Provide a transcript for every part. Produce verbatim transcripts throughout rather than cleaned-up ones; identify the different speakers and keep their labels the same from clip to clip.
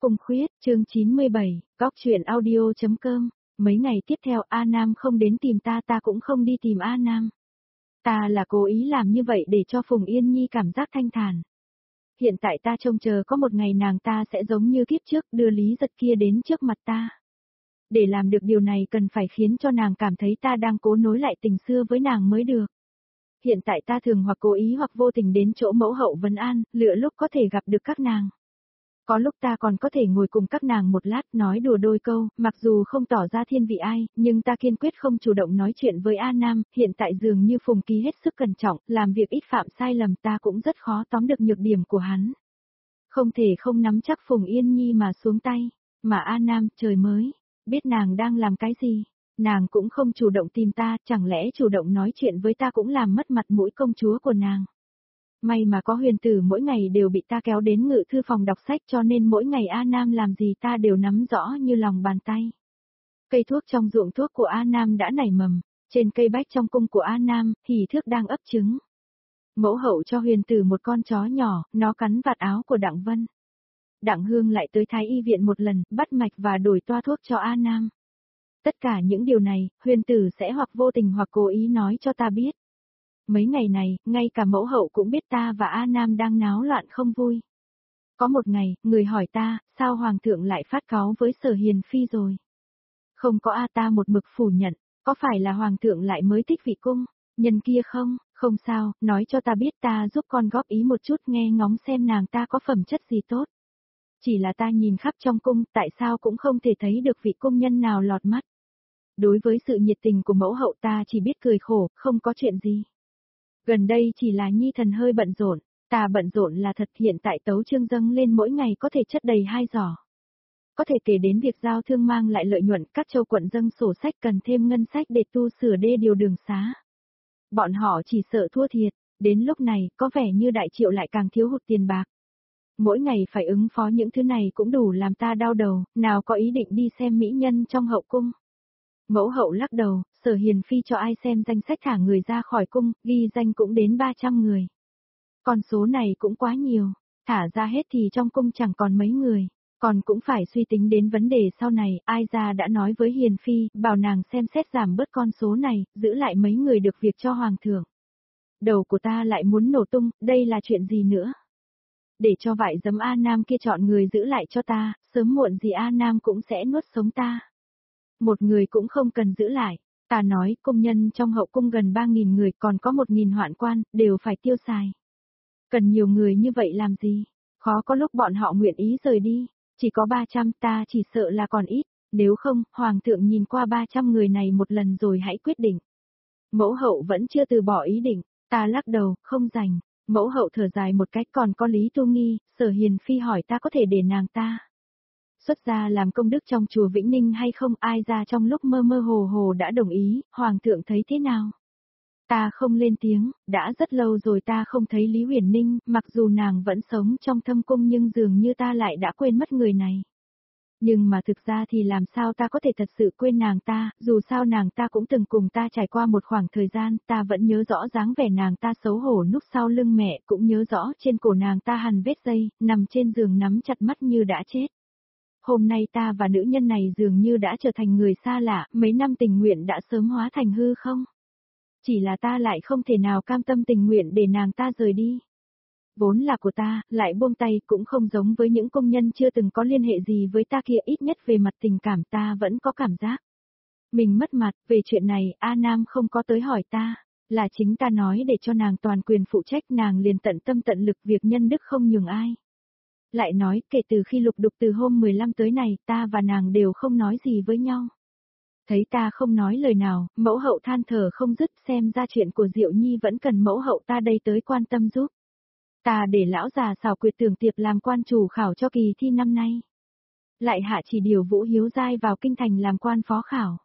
Speaker 1: Cung Khuyết, chương chín mươi bảy, góc truyện audio.com. Mấy ngày tiếp theo A Nam không đến tìm ta, ta cũng không đi tìm A Nam. Ta là cố ý làm như vậy để cho Phùng Yên Nhi cảm giác thanh thản. Hiện tại ta trông chờ có một ngày nàng ta sẽ giống như kiếp trước đưa Lý Giật kia đến trước mặt ta. Để làm được điều này cần phải khiến cho nàng cảm thấy ta đang cố nối lại tình xưa với nàng mới được. Hiện tại ta thường hoặc cố ý hoặc vô tình đến chỗ mẫu hậu vấn an, lựa lúc có thể gặp được các nàng. Có lúc ta còn có thể ngồi cùng các nàng một lát nói đùa đôi câu, mặc dù không tỏ ra thiên vị ai, nhưng ta kiên quyết không chủ động nói chuyện với A Nam, hiện tại dường như Phùng Ký hết sức cẩn trọng, làm việc ít phạm sai lầm, ta cũng rất khó tóm được nhược điểm của hắn. Không thể không nắm chắc Phùng Yên Nhi mà xuống tay, mà A Nam, trời mới, biết nàng đang làm cái gì, nàng cũng không chủ động tìm ta, chẳng lẽ chủ động nói chuyện với ta cũng làm mất mặt mũi công chúa của nàng. May mà có Huyền Tử mỗi ngày đều bị ta kéo đến ngự thư phòng đọc sách, cho nên mỗi ngày A Nam làm gì ta đều nắm rõ như lòng bàn tay. Cây thuốc trong ruộng thuốc của A Nam đã nảy mầm, trên cây bách trong cung của A Nam, Hỷ Thước đang ấp trứng. Mẫu hậu cho Huyền Tử một con chó nhỏ, nó cắn vạt áo của Đặng Vân. Đặng Hương lại tới Thái Y viện một lần, bắt mạch và đổi toa thuốc cho A Nam. Tất cả những điều này, Huyền Tử sẽ hoặc vô tình hoặc cố ý nói cho ta biết. Mấy ngày này, ngay cả mẫu hậu cũng biết ta và A Nam đang náo loạn không vui. Có một ngày, người hỏi ta, sao Hoàng thượng lại phát cáu với Sở Hiền Phi rồi? Không có A, ta một mực phủ nhận, có phải là Hoàng thượng lại mới thích vị cung, nhân kia không? Không sao, nói cho ta biết, ta giúp con góp ý một chút, nghe ngóng xem nàng ta có phẩm chất gì tốt. Chỉ là ta nhìn khắp trong cung, tại sao cũng không thể thấy được vị cung nhân nào lọt mắt. Đối với sự nhiệt tình của mẫu hậu ta chỉ biết cười khổ, không có chuyện gì. Gần đây chỉ là Nhi thần hơi bận rộn, ta bận rộn là thật, hiện tại tấu chương dâng lên mỗi ngày có thể chất đầy hai giỏ. Có thể kể đến việc giao thương mang lại lợi nhuận, các châu quận dâng sổ sách cần thêm ngân sách để tu sửa đê điều đường xá. Bọn họ chỉ sợ thua thiệt, đến lúc này có vẻ như Đại Triệu lại càng thiếu hụt tiền bạc. Mỗi ngày phải ứng phó những thứ này cũng đủ làm ta đau đầu, nào có ý định đi xem mỹ nhân trong hậu cung. Mẫu hậu lắc đầu, Sở Hiền Phi cho ai xem danh sách thả người ra khỏi cung, ghi danh cũng đến ba trăm người. Con số này cũng quá nhiều, thả ra hết thì trong cung chẳng còn mấy người, còn cũng phải suy tính đến vấn đề sau này, ai ra đã nói với Hiền Phi, bảo nàng xem xét giảm bớt con số này, giữ lại mấy người được việc cho Hoàng thượng. Đầu của ta lại muốn nổ tung, đây là chuyện gì nữa? Để cho vải giấm A Nam kia chọn người giữ lại cho ta, sớm muộn gì A Nam cũng sẽ nuốt sống ta. Một người cũng không cần giữ lại, ta nói công nhân trong hậu cung gần ba nghìn người, còn có một nghìn hoạn quan, đều phải tiêu xài. Cần nhiều người như vậy làm gì? Khó có lúc bọn họ nguyện ý rời đi, chỉ có ba trăm, ta chỉ sợ là còn ít, nếu không, Hoàng thượng nhìn qua ba trăm người này một lần rồi hãy quyết định. Mẫu hậu vẫn chưa từ bỏ ý định, ta lắc đầu, không rành. Mẫu hậu thở dài một cách, còn có Lý Tu Nghi, Sở Hiền Phi hỏi ta có thể để nàng ta xuất gia làm công đức trong chùa Vĩnh Ninh hay không, ai ra trong lúc mơ mơ hồ hồ đã đồng ý, Hoàng thượng thấy thế nào? Ta không lên tiếng, đã rất lâu rồi ta không thấy Lý Huyền Ninh, mặc dù nàng vẫn sống trong thâm cung nhưng dường như ta lại đã quên mất người này. Nhưng mà thực ra thì làm sao ta có thể thật sự quên nàng ta, dù sao nàng ta cũng từng cùng ta trải qua một khoảng thời gian, ta vẫn nhớ rõ dáng vẻ nàng ta xấu hổ núp sau lưng mẹ, cũng nhớ rõ trên cổ nàng ta hằn vết dây, nằm trên giường nắm chặt mắt như đã chết. Hôm nay ta và nữ nhân này dường như đã trở thành người xa lạ, mấy năm tình nguyện đã sớm hóa thành hư không? Chỉ là ta lại không thể nào cam tâm tình nguyện để nàng ta rời đi. Vốn là của ta, lại buông tay, cũng không giống với những công nhân chưa từng có liên hệ gì với ta kia, ít nhất về mặt tình cảm ta vẫn có cảm giác. Mình mất mặt, về chuyện này, A Nam không có tới hỏi ta, là chính ta nói để cho nàng toàn quyền phụ trách, nàng liền tận tâm tận lực, việc nhân đức không nhường ai. Lại nói, kể từ khi lục đục từ hôm mười lăm tới này, ta và nàng đều không nói gì với nhau. Thấy ta không nói lời nào, mẫu hậu than thở không dứt, xem ra chuyện của Diệu Nhi vẫn cần mẫu hậu ta đây tới quan tâm giúp. Ta để lão già xảo quyệt Tưởng Tiệp làm quan chủ khảo cho kỳ thi năm nay. Lại hạ chỉ điều Vũ Hiếu Giai vào kinh thành làm quan phó khảo.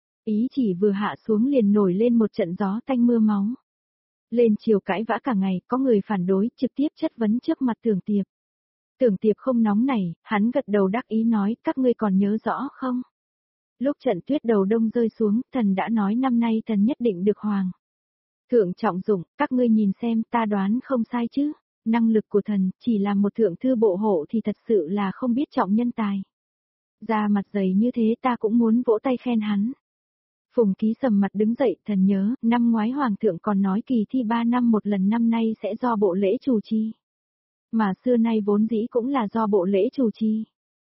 Speaker 1: Ý chỉ vừa hạ xuống liền nổi lên một trận gió tanh mưa máu. Lên chiều cãi vã cả ngày, có người phản đối, trực tiếp chất vấn trước mặt Tưởng Tiệp. Tưởng Tiệp không nóng nảy, hắn gật đầu đắc ý nói, các ngươi còn nhớ rõ không? Lúc trận tuyết đầu đông rơi xuống, thần đã nói năm nay thần nhất định được hoàng thượng trọng dụng, các ngươi nhìn xem, ta đoán không sai chứ? Năng lực của thần, chỉ là một thượng thư bộ hộ thì thật sự là không biết trọng nhân tài. Da mặt dày như thế ta cũng muốn vỗ tay khen hắn. Phùng Ký sầm mặt đứng dậy, thần nhớ, năm ngoái Hoàng thượng còn nói kỳ thi ba năm một lần, năm nay sẽ do bộ lễ chủ trì. Mà xưa nay vốn dĩ cũng là do bộ lễ chủ trì.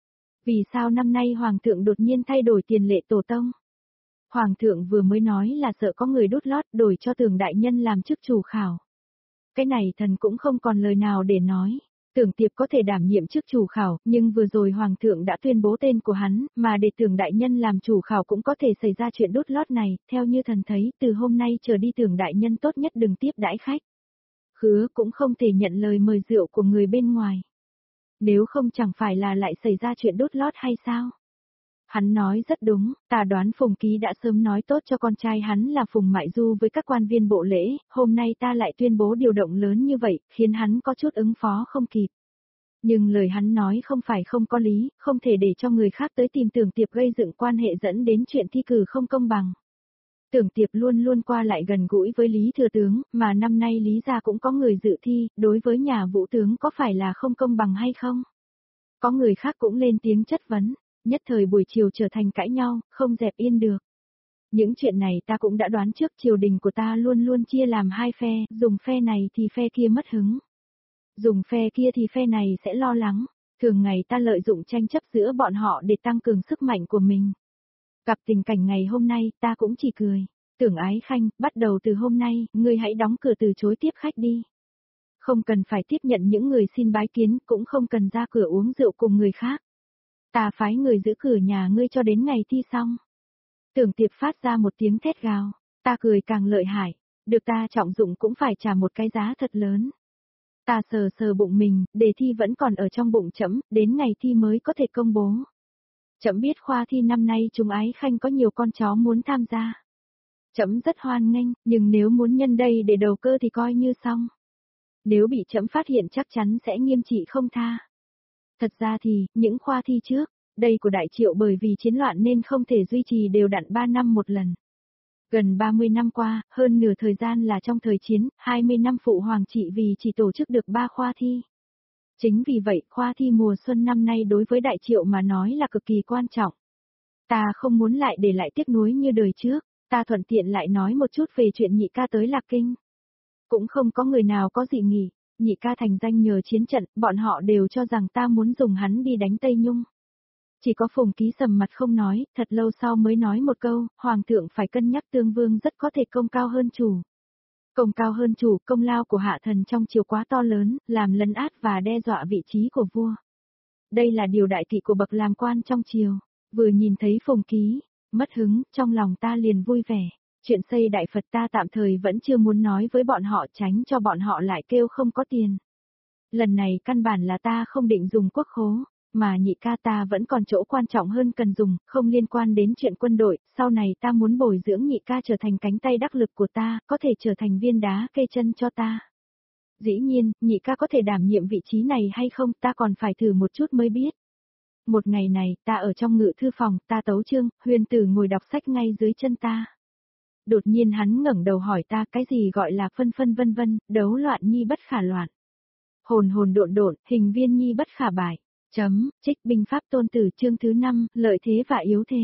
Speaker 1: Vì sao năm nay Hoàng thượng đột nhiên thay đổi tiền lệ tổ tông? Hoàng thượng vừa mới nói là sợ có người đút lót đổi cho Tưởng đại nhân làm chức chủ khảo. Cái này thần cũng không còn lời nào để nói. Tưởng Tiệp có thể đảm nhiệm chức chủ khảo, nhưng vừa rồi Hoàng thượng đã tuyên bố tên của hắn, mà để Tưởng đại nhân làm chủ khảo cũng có thể xảy ra chuyện đút lót này, theo như thần thấy, từ hôm nay trở đi Tưởng đại nhân tốt nhất đừng tiếp đãi khách. Khứa cũng không thể nhận lời mời rượu của người bên ngoài. Nếu không chẳng phải là lại xảy ra chuyện đút lót hay sao? Hắn nói rất đúng, ta đoán Phùng Ký đã sớm nói tốt cho con trai hắn là Phùng Mại Du với các quan viên bộ lễ, hôm nay ta lại tuyên bố điều động lớn như vậy, khiến hắn có chút ứng phó không kịp. Nhưng lời hắn nói không phải không có lý, không thể để cho người khác tới tìm Tưởng Tiệp gây dựng quan hệ dẫn đến chuyện thi cử không công bằng. Tưởng Tiệp luôn luôn qua lại gần gũi với Lý Thừa Tướng, mà năm nay Lý gia cũng có người dự thi, đối với nhà Vũ Tướng có phải là không công bằng hay không? Có người khác cũng lên tiếng chất vấn. Nhất thời buổi chiều trở thành cãi nhau, không dẹp yên được. Những chuyện này ta cũng đã đoán trước, triều đình của ta luôn luôn chia làm hai phe, dùng phe này thì phe kia mất hứng. Dùng phe kia thì phe này sẽ lo lắng. Thường ngày ta lợi dụng tranh chấp giữa bọn họ để tăng cường sức mạnh của mình. Gặp tình cảnh ngày hôm nay, ta cũng chỉ cười. Tưởng Ái Khanh, bắt đầu từ hôm nay, ngươi hãy đóng cửa từ chối tiếp khách đi. Không cần phải tiếp nhận những người xin bái kiến, cũng không cần ra cửa uống rượu cùng người khác. Ta phái người giữ cửa nhà ngươi cho đến ngày thi xong. Tưởng Tiệp phát ra một tiếng thét gào, ta cười càng lợi hại, được ta trọng dụng cũng phải trả một cái giá thật lớn. Ta sờ sờ bụng mình, đề thi vẫn còn ở trong bụng trẫm, đến ngày thi mới có thể công bố. Trẫm biết khoa thi năm nay chúng Ái Khanh có nhiều con chó muốn tham gia. Trẫm rất hoan nghênh, nhưng nếu muốn nhân đây để đầu cơ thì coi như xong. Nếu bị trẫm phát hiện chắc chắn sẽ nghiêm trị không tha. Thật ra thì, những khoa thi trước, đây của Đại Triệu bởi vì chiến loạn nên không thể duy trì đều đặn ba năm một lần. Gần ba mươi năm qua, hơn nửa thời gian là trong thời chiến, hai mươi năm phụ hoàng trị vì chỉ tổ chức được ba khoa thi. Chính vì vậy, khoa thi mùa xuân năm nay đối với Đại Triệu mà nói là cực kỳ quan trọng. Ta không muốn lại để lại tiếc nuối như đời trước, ta thuận tiện lại nói một chút về chuyện nhị ca tới Lạc Kinh. Cũng không có người nào có dị nghị. Nhị ca thành danh nhờ chiến trận, bọn họ đều cho rằng ta muốn dùng hắn đi đánh Tây Nhung. Chỉ có Phùng Ký sầm mặt không nói, thật lâu sau mới nói một câu, Hoàng thượng phải cân nhắc tương vương rất có thể công cao hơn chủ. Công cao hơn chủ, công lao của hạ thần trong triều quá to lớn, làm lấn át và đe dọa vị trí của vua. Đây là điều đại kỵ của bậc làm quan trong triều. Vừa nhìn thấy Phùng Ký, mất hứng, trong lòng ta liền vui vẻ. Chuyện xây đại Phật ta tạm thời vẫn chưa muốn nói với bọn họ, tránh cho bọn họ lại kêu không có tiền. Lần này căn bản là ta không định dùng quốc khố, mà nhị ca ta vẫn còn chỗ quan trọng hơn cần dùng, không liên quan đến chuyện quân đội, sau này ta muốn bồi dưỡng nhị ca trở thành cánh tay đắc lực của ta, có thể trở thành viên đá kê chân cho ta. Dĩ nhiên, nhị ca có thể đảm nhiệm vị trí này hay không ta còn phải thử một chút mới biết. Một ngày này, ta ở trong ngự thư phòng, ta tấu chương, Huyền Tử ngồi đọc sách ngay dưới chân ta. Đột nhiên hắn ngẩng đầu hỏi ta cái gì gọi là phân phân vân vân, đấu loạn nhi bất khả loạn. Hồn hồn độn độn, hình viên nhi bất khả bại. Chấm, trích binh pháp tôn tử chương thứ năm, lợi thế và yếu thế.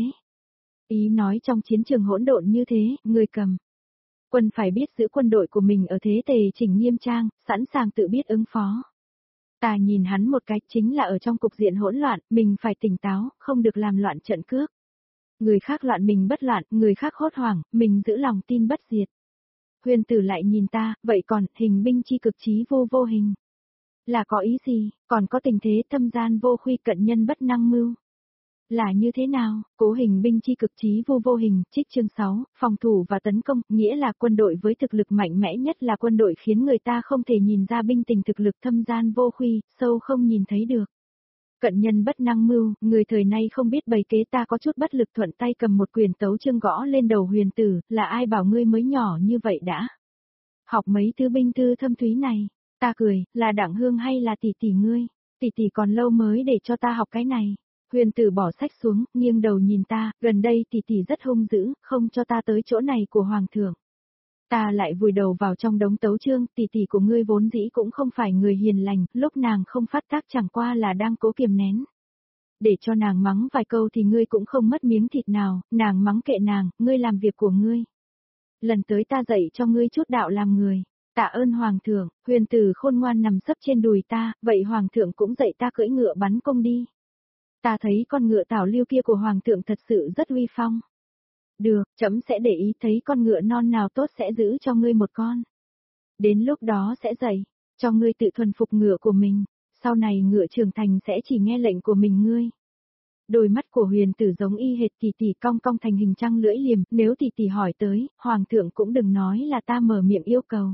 Speaker 1: Ý nói trong chiến trường hỗn độn như thế, người cầm quân phải biết giữ quân đội của mình ở thế tề chỉnh nghiêm trang, sẵn sàng tự biết ứng phó. Ta nhìn hắn một cái, chính là ở trong cục diện hỗn loạn, mình phải tỉnh táo, không được làm loạn trận cước. Người khác loạn mình bất loạn, người khác hốt hoảng, mình giữ lòng tin bất diệt. Huyền Tử lại nhìn ta, vậy còn, hình binh chi cực trí vô vô hình. Là có ý gì, còn có tình thế thâm gian vô khuy cận nhân bất năng mưu. Là như thế nào, cố hình binh chi cực trí vô vô hình, trích chương sáu, phòng thủ và tấn công, nghĩa là quân đội với thực lực mạnh mẽ nhất là quân đội khiến người ta không thể nhìn ra binh tình thực lực thâm gian vô khuy, sâu không nhìn thấy được. Cận nhân bất năng mưu, người thời nay không biết bày kế ta có chút bất lực thuận tay cầm một quyền tấu chương gõ lên đầu Huyền Tử, là ai bảo ngươi mới nhỏ như vậy đã. Học mấy thứ binh thư thâm thúy này, ta cười, là Đặng Hương hay là tỷ tỷ ngươi, tỷ tỷ còn lâu mới để cho ta học cái này. Huyền Tử bỏ sách xuống, nghiêng đầu nhìn ta, gần đây tỷ tỷ rất hung dữ, không cho ta tới chỗ này của Hoàng thượng. Ta lại vùi đầu vào trong đống tấu chương, tỷ tỷ của ngươi vốn dĩ cũng không phải người hiền lành, lúc nàng không phát tác chẳng qua là đang cố kiềm nén. Để cho nàng mắng vài câu thì ngươi cũng không mất miếng thịt nào, nàng mắng kệ nàng, ngươi làm việc của ngươi. Lần tới ta dạy cho ngươi chút đạo làm người. Tạ ơn hoàng thượng, huyền tử khôn ngoan nằm sấp trên đùi ta, vậy hoàng thượng cũng dạy ta cưỡi ngựa bắn cung đi. Ta thấy con ngựa tảo lưu kia của hoàng thượng thật sự rất uy phong. Được, trẫm sẽ để ý thấy con ngựa non nào tốt sẽ giữ cho ngươi một con. Đến lúc đó sẽ dạy, cho ngươi tự thuần phục ngựa của mình, sau này ngựa trưởng thành sẽ chỉ nghe lệnh của mình ngươi. Đôi mắt của huyền tử giống y hệt tỷ tỷ cong cong thành hình trăng lưỡi liềm, nếu tỷ tỷ hỏi tới, hoàng thượng cũng đừng nói là ta mở miệng yêu cầu.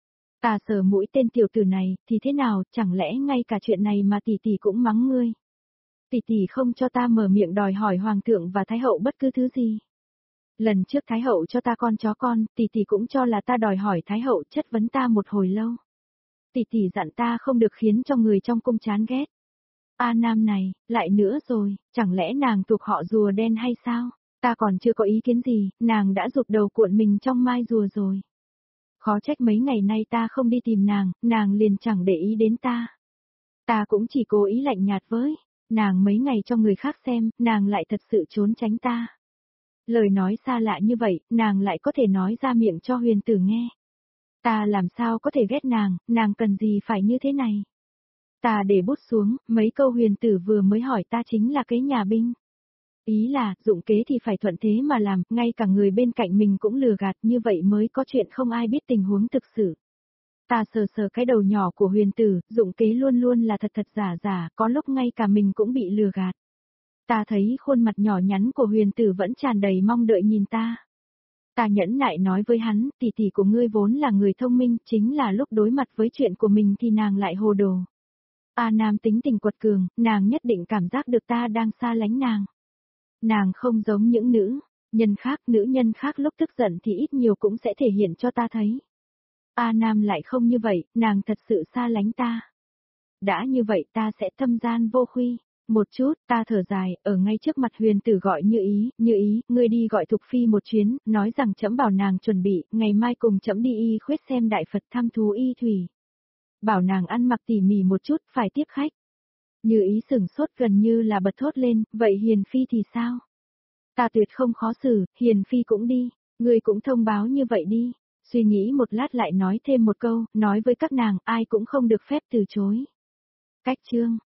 Speaker 1: Ta sờ mũi tên tiểu tử này, thì thế nào, chẳng lẽ ngay cả chuyện này mà tỷ tỷ cũng mắng ngươi. Tỷ tỷ không cho ta mở miệng đòi hỏi hoàng thượng và thái hậu bất cứ thứ gì. Lần trước thái hậu cho ta con chó con, tỷ tỷ cũng cho là ta đòi hỏi thái hậu chất vấn ta một hồi lâu. Tỷ tỷ dặn ta không được khiến cho người trong cung chán ghét. A Nam này, lại nữa rồi, chẳng lẽ nàng thuộc họ rùa đen hay sao? Ta còn chưa có ý kiến gì, nàng đã rụt đầu cuộn mình trong mai rùa rồi. Khó trách mấy ngày nay ta không đi tìm nàng, nàng liền chẳng để ý đến ta. Ta cũng chỉ cố ý lạnh nhạt với, nàng mấy ngày cho người khác xem, nàng lại thật sự trốn tránh ta. Lời nói xa lạ như vậy, nàng lại có thể nói ra miệng cho huyền tử nghe. Ta làm sao có thể ghét nàng, nàng cần gì phải như thế này. Ta để bút xuống, mấy câu huyền tử vừa mới hỏi ta chính là cái nhà binh. Ý là, dụng kế thì phải thuận thế mà làm, ngay cả người bên cạnh mình cũng lừa gạt, như vậy mới có chuyện không ai biết tình huống thực sự. Ta sờ sờ cái đầu nhỏ của huyền tử, dụng kế luôn luôn là thật thật giả giả, có lúc ngay cả mình cũng bị lừa gạt. Ta thấy khuôn mặt nhỏ nhắn của huyền tử vẫn tràn đầy mong đợi nhìn ta. Ta nhẫn nại nói với hắn, tỷ tỷ của ngươi vốn là người thông minh, chính là lúc đối mặt với chuyện của mình thì nàng lại hồ đồ. A Nam tính tình quật cường, nàng nhất định cảm giác được ta đang xa lánh nàng. Nàng không giống những nữ nhân khác, nữ nhân khác lúc tức giận thì ít nhiều cũng sẽ thể hiện cho ta thấy. A Nam lại không như vậy, nàng thật sự xa lánh ta. Đã như vậy ta sẽ thâm gian vô khuy. Một chút, ta thở dài, ở ngay trước mặt huyền tử gọi Như Ý, Như Ý, ngươi đi gọi Thục Phi một chuyến, nói rằng trẫm bảo nàng chuẩn bị, ngày mai cùng trẫm đi y khuyết xem đại Phật thăm thú y thủy. Bảo nàng ăn mặc tỉ mỉ một chút, phải tiếp khách. Như Ý sửng sốt gần như là bật thốt lên, vậy Hiền Phi thì sao? Ta tuyệt không khó xử, Hiền Phi cũng đi, ngươi cũng thông báo như vậy đi. Suy nghĩ một lát lại nói thêm một câu, nói với các nàng, ai cũng không được phép từ chối. Cách chương